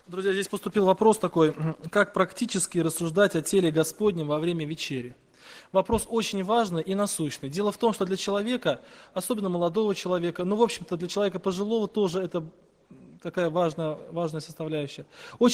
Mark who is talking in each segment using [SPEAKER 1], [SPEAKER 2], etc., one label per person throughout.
[SPEAKER 1] Друзья, здесь поступил вопрос такой, как практически рассуждать о теле Господнем во время вечери. Вопрос очень важный и насущный. Дело в том, что для человека, особенно молодого человека, ну, в общем-то, для человека пожилого тоже это такая важная составляющая.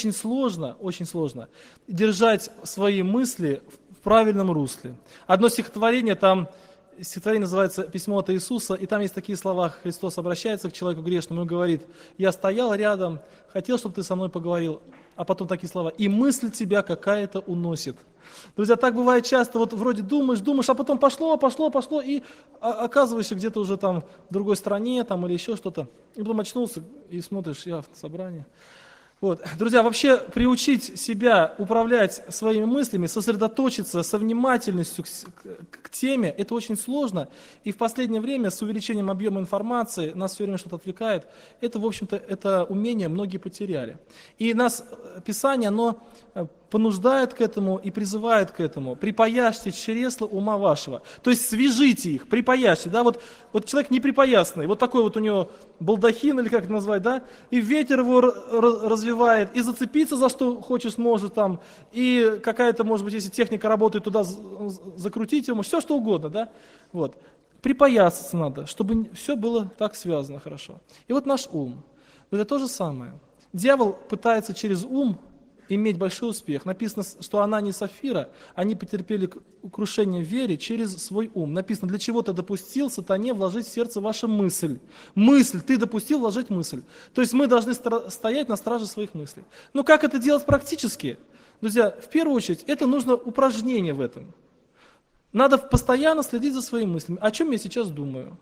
[SPEAKER 1] Очень сложно держать свои мысли в правильном русле. Одно стихотворение там, стихотворение называется «Письмо от Иисуса», и там есть такие слова, Христос обращается к человеку грешному и говорит: «Я стоял рядом, хотел, чтобы ты со мной поговорил», а потом такие слова: «И мысль тебя какая-то уносит». Друзья, так бывает часто, вот вроде думаешь, а потом пошло, и оказываешься где-то уже там в другой стране там, или еще что-то, и потом очнулся и смотришь, я в собрании. Вот. Друзья, вообще приучить себя управлять своими мыслями, сосредоточиться со внимательностью к теме, это очень сложно. И в последнее время с увеличением объема информации нас все время что-то отвлекает. Это, в общем-то, это умение многие потеряли. И нас Писание, оно понуждает к этому и призывает к этому. «Припояжьте чресла ума вашего». То есть свяжите их, припояжьте. Да? Вот человек не припоясанный, вот такой вот у него балдахин, или как это назвать, да? И ветер его развивает, и зацепиться за что хочешь может там, и какая-то, может быть, если техника работает, туда закрутить ему, все что угодно, да? Вот. Припоясаться надо, чтобы все было так связано хорошо. И вот наш ум. Это то же самое. Дьявол пытается через ум иметь большой успех. Написано, что Анания и Сафира, они потерпели крушение в вере через свой ум. Написано, для чего ты допустил сатане вложить в сердце вашу мысль. Мысль, ты допустил вложить мысль. То есть мы должны стоять на страже своих мыслей. Но как это делать практически? Друзья, в первую очередь, это нужно упражнение в этом. Надо постоянно следить за своими мыслями. О чем я сейчас думаю?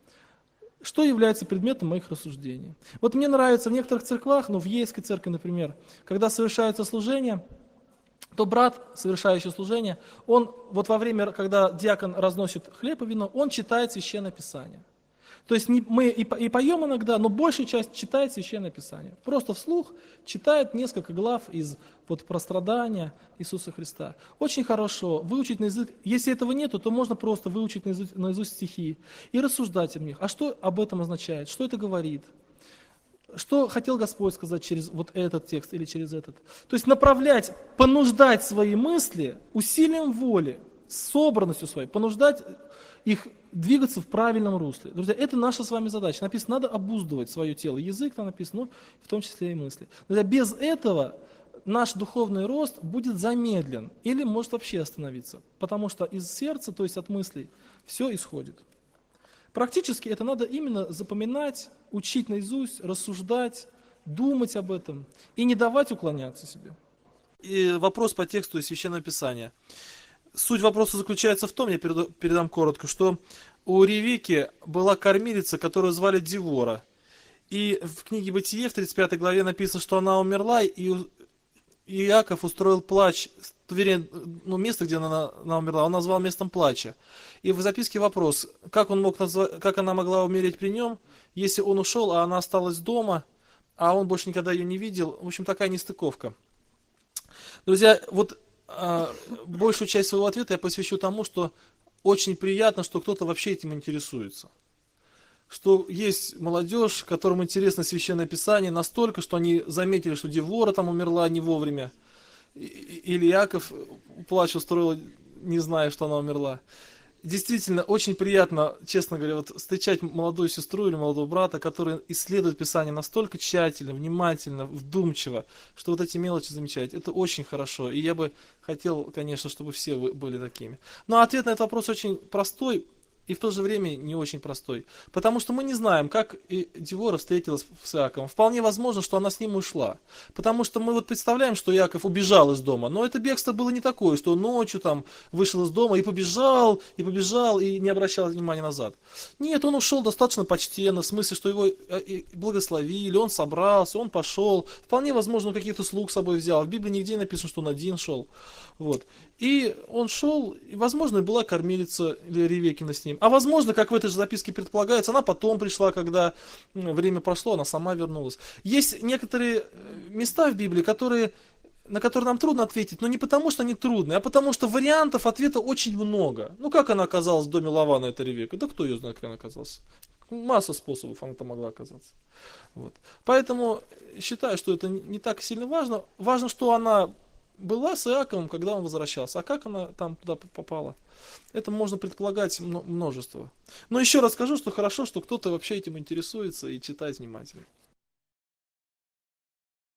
[SPEAKER 1] Что является предметом моих рассуждений? Вот мне нравится в некоторых церквах, в Ейской церкви, например, когда совершается служение, то брат, совершающий служение, он вот во время, когда диакон разносит хлеб и вино, он читает Священное Писание. То есть мы и поем иногда, но большая часть читает Священное Писание. Просто вслух читает несколько глав из про страдания Иисуса Христа. Очень хорошо выучить наизусть. Если этого нету, то можно просто выучить наизусть стихи и рассуждать о них. А что об этом означает? Что это говорит? Что хотел Господь сказать через вот этот текст или через этот? То есть направлять, понуждать свои мысли усилием воли, собранностью своей, понуждать их двигаться в правильном русле. Друзья, это наша с вами задача. Написано, надо обуздывать свое тело. Язык там написано, в том числе и мысли. Друзья, без этого наш духовный рост будет замедлен или может вообще остановиться. Потому что из сердца, то есть от мыслей, все исходит. Практически это надо именно запоминать, учить наизусть, рассуждать, думать об этом и не давать уклоняться себе. И вопрос по тексту из Священного Писания. Суть вопроса заключается в том, я передам коротко, что у Ревекки была кормилица, которую звали Дивора. И в книге Бытие, в 35 главе написано, что она умерла, и Иаков устроил плач, вернее, место, где она умерла, он назвал местом плача. И в записке вопрос, как она могла умереть при нем, если он ушел, а она осталась дома, а он больше никогда ее не видел. В общем, такая нестыковка. Друзья, вот большую часть своего ответа я посвящу тому, что очень приятно, что кто-то вообще этим интересуется. Что есть молодежь, которым интересно Священное Писание настолько, что они заметили, что Девора там умерла не вовремя, или Иаков плач устроил, не зная, что она умерла. Действительно, очень приятно, честно говоря, встречать молодую сестру или молодого брата, которые исследуют Писание настолько тщательно, внимательно, вдумчиво, что вот эти мелочи замечают. Это очень хорошо. И я бы хотел, конечно, чтобы все были такими. Но ответ на этот вопрос очень простой и в то же время не очень простой. Потому что мы не знаем, как Девора встретилась с Иаковом. Вполне возможно, что она с ним ушла. Потому что мы представляем, что Иаков убежал из дома. Но это бегство было не такое, что он ночью там вышел из дома и побежал, и не обращал внимания назад. Нет, он ушел достаточно почтенно, в смысле, что его благословили, он собрался, он пошел. Вполне возможно, он каких-то слуг с собой взял. В Библии нигде написано, что он один шел. И он шел, и, возможно, была кормилица или Ревеккина с ним. А возможно, как в этой же записке предполагается, она потом пришла, когда время прошло, она сама вернулась. Есть некоторые места в Библии, на которые нам трудно ответить, но не потому, что они трудные, а потому, что вариантов ответа очень много. Как она оказалась в доме Лавана, эта Ревекка? Да кто ее знает, как она оказалась? Масса способов она там могла оказаться. Вот. Поэтому считаю, что это не так сильно важно. Важно, что она была с Иаковом, когда он возвращался. А как она там туда попала? Это можно предполагать множество. Но еще раз скажу, что хорошо, что кто-то вообще этим интересуется и читает внимательно.